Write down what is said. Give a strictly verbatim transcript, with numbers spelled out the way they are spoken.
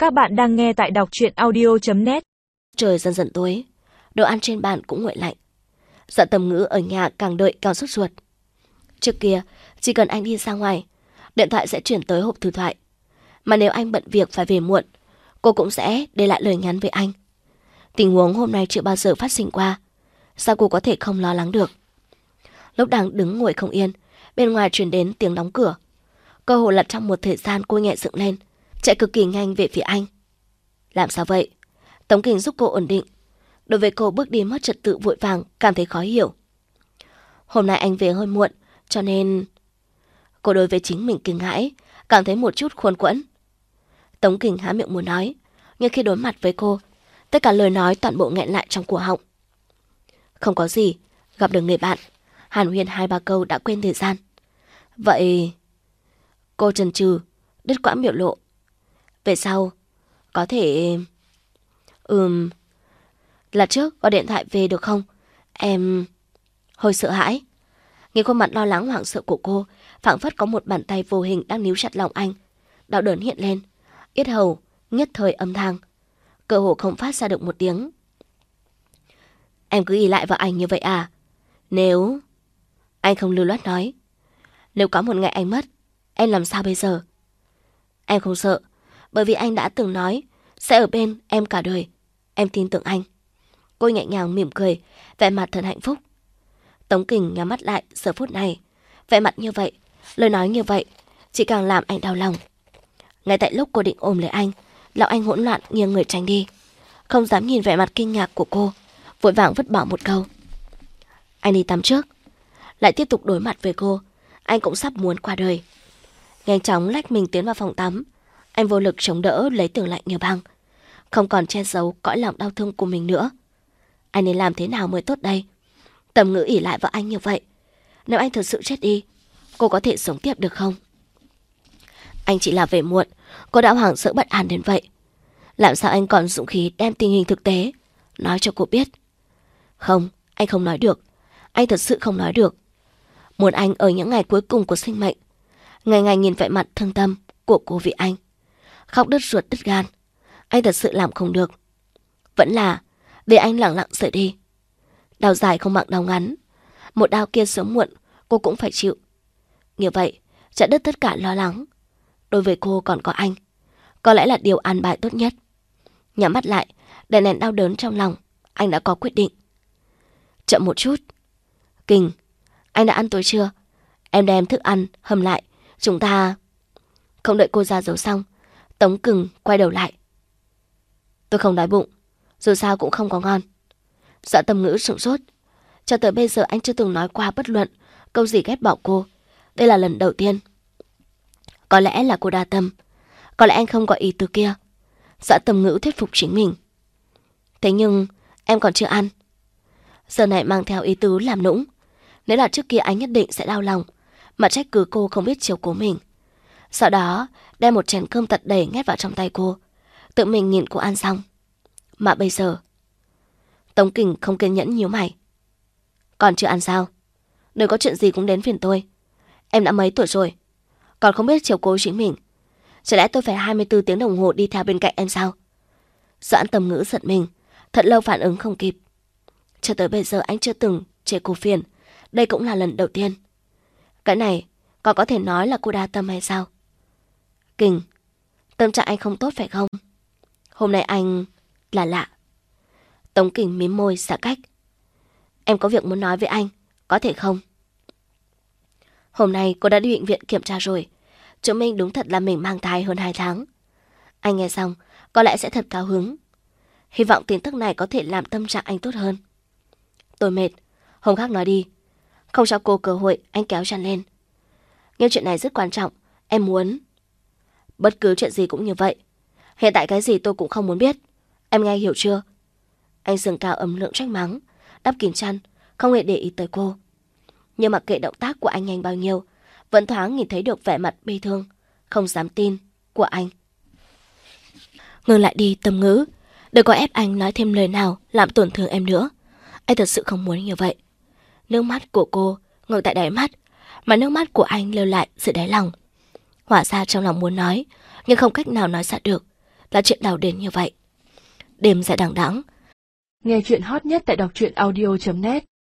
Các bạn đang nghe tại đọc truyện audio chấm net. Trời dần dần tối, đồ ăn trên bàn cũng nguội lạnh. Dạ Tầm Ngữ ở nhà càng đợi càng sốt ruột. Trước kia, chỉ cần anh đi ra ngoài, điện thoại sẽ chuyển tới hộp thư thoại. Mà nếu anh bận việc phải về muộn, cô cũng sẽ để lại lời nhắn với anh. Tình huống hôm nay chưa bao giờ phát sinh qua, sao cô có thể không lo lắng được? Lúc đang đứng ngồi không yên, bên ngoài truyền đến tiếng đóng cửa. Cơ hồ là trong một thời gian cô nhẹ dựng lên, chạy cực kỳ nhanh về phía anh. Làm sao vậy? Tống Kình giúp cô ổn định. Đối với cô bước đi mất trật tự vội vàng cảm thấy khó hiểu. Hôm nay anh về hơi muộn, cho nên... Cô đối với chính mình kinh hãi, cảm thấy một chút khuôn quẫn. Tống Kình há miệng muốn nói, nhưng khi đối mặt với cô, tất cả lời nói toàn bộ nghẹn lại trong cổ họng. Không có gì, gặp được người bạn, hàn huyên hai ba câu đã quên thời gian. Vậy... Cô chần chừ, đứt quãng biểu lộ. Về sau, có thể... Ừm... Là trước gọi điện thoại về được không? Em... Hơi sợ hãi. Nghe khuôn mặt lo lắng hoảng sợ của cô, phảng phất có một bàn tay vô hình đang níu chặt lòng anh. Đau đớn hiện lên, yết hầu nhất thời âm thang, cơ hồ không phát ra được một tiếng. Em cứ ỷ lại vào anh như vậy à? Nếu... Anh không lưu loát nói. Nếu có một ngày anh mất, em làm sao bây giờ? Em không sợ, bởi vì anh đã từng nói sẽ ở bên em cả đời. Em tin tưởng anh. Cô nhẹ nhàng mỉm cười, vẻ mặt thật hạnh phúc. Tống Kình nhắm mắt lại giờ phút này. Vẻ mặt như vậy, lời nói như vậy, chỉ càng làm anh đau lòng. Ngay tại lúc cô định ôm lấy anh, lòng anh hỗn loạn nghiêng người tránh đi, không dám nhìn vẻ mặt kinh ngạc của cô, vội vàng vứt bỏ một câu. Anh đi tắm trước. Lại tiếp tục đối mặt với cô, anh cũng sắp muốn qua đời. Nhanh chóng lách mình tiến vào phòng tắm. Anh vô lực chống đỡ lấy tường lạnh như băng, không còn che giấu cõi lòng đau thương của mình nữa. Anh nên làm thế nào mới tốt đây? Tầm Ngữ ỷ lại vào anh như vậy, nếu anh thật sự chết đi, cô có thể sống tiếp được không? Anh chỉ là về muộn, cô đã hoảng sợ bất an đến vậy. Làm sao anh còn dũng khí đem tình hình thực tế nói cho cô biết? Không, anh không nói được. Anh thật sự không nói được. Muốn anh ở những ngày cuối cùng của sinh mệnh, ngày ngày nhìn vẻ mặt thương tâm của cô vì anh, khóc đứt ruột đứt gan. Anh thật sự làm không được. Vẫn là để anh lặng lặng rời đi. Đau dài không bằng đau ngắn, một đau kia sớm muộn cô cũng phải chịu. Như vậy chặt đứt tất cả lo lắng. Đối với cô còn có anh, có lẽ là điều an bài tốt nhất. Nhắm mắt lại, đè nén đau đớn trong lòng, anh đã có quyết định. Chậm một chút. Kình, anh đã ăn tối chưa? Em đem thức ăn hầm lại, chúng ta... Không đợi cô ra dấu xong, Tống Kình quay đầu lại. Tôi không đói bụng, dù sao cũng không có ngon. Dạ Tầm Ngữ sửng sốt. Cho tới bây giờ anh chưa từng nói qua bất luận câu gì ghét bỏ cô. Đây là lần đầu tiên. Có lẽ là cô đa tâm, có lẽ anh không có ý từ kia. Dạ Tầm Ngữ thuyết phục chính mình. Thế nhưng em còn chưa ăn. Giờ này mang theo ý tứ làm nũng. Nếu là trước kia anh nhất định sẽ đau lòng, mà trách cứ cô không biết chiều cố mình. Sau đó đem một chén cơm tật đầy nhét vào trong tay cô, tự mình nhìn cô ăn xong. Mà bây giờ... Tống Kình không kiên nhẫn nhíu mày. Còn chưa ăn sao? Đừng có chuyện gì cũng đến phiền tôi. Em đã mấy tuổi rồi, còn không biết chiều cố chính mình. Chả lẽ tôi phải hai mươi bốn tiếng đồng hồ đi theo bên cạnh em sao? Doãn Tầm Ngữ giận mình, thật lâu phản ứng không kịp. Cho tới bây giờ anh chưa từng chê cô phiền, đây cũng là lần đầu tiên. Cái này còn có thể nói là cô đa tâm hay sao? Kình, tâm trạng anh không tốt phải không? Hôm nay anh là lạ. Tống Kình mím môi xa cách. Em có việc muốn nói với anh, có thể không? Hôm nay cô đã đi bệnh viện kiểm tra rồi, chứng minh đúng thật là mình mang thai hơn hai tháng. Anh nghe xong có lẽ sẽ thật cao hứng. Hy vọng tin tức này có thể làm tâm trạng anh tốt hơn. Tôi mệt, hôm khác nói đi. Không cho cô cơ hội, anh kéo chăn lên. Nhưng chuyện này rất quan trọng, em muốn... Bất cứ chuyện gì cũng như vậy. Hiện tại cái gì tôi cũng không muốn biết. Em nghe hiểu chưa? Anh dừng cao âm lượng trách mắng, đắp kín chăn, không hề để ý tới cô. Nhưng mặc kệ động tác của anh nhanh bao nhiêu, vẫn thoáng nhìn thấy được vẻ mặt bi thương, không dám tin của anh. Ngừng lại đi Tầm Ngữ, đừng có ép anh nói thêm lời nào làm tổn thương em nữa. Anh thật sự không muốn như vậy. Nước mắt của cô ngồi tại đáy mắt, mà nước mắt của anh lưu lại dưới đáy lòng. Hóa ra trong lòng muốn nói, nhưng không cách nào nói ra được. là chuyện đau đến như vậy. Đêm dài đằng đẵng. Nghe chuyện hot nhất tại đọc truyện audio chấm net.